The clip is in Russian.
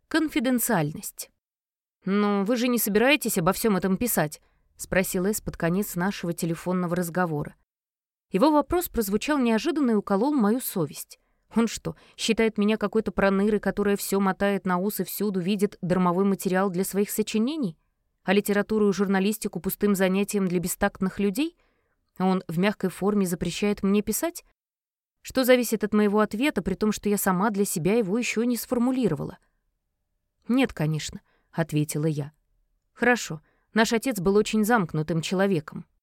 Конфиденциальность. «Но вы же не собираетесь обо всем этом писать?» — спросил Эс под конец нашего телефонного разговора. Его вопрос прозвучал неожиданно и уколол мою совесть. Он что, считает меня какой-то пронырой, которая все мотает на ус и всюду видит дармовой материал для своих сочинений? А литературу и журналистику пустым занятием для бестактных людей? Он в мягкой форме запрещает мне писать? Что зависит от моего ответа, при том, что я сама для себя его еще не сформулировала? «Нет, конечно», — ответила я. «Хорошо, наш отец был очень замкнутым человеком.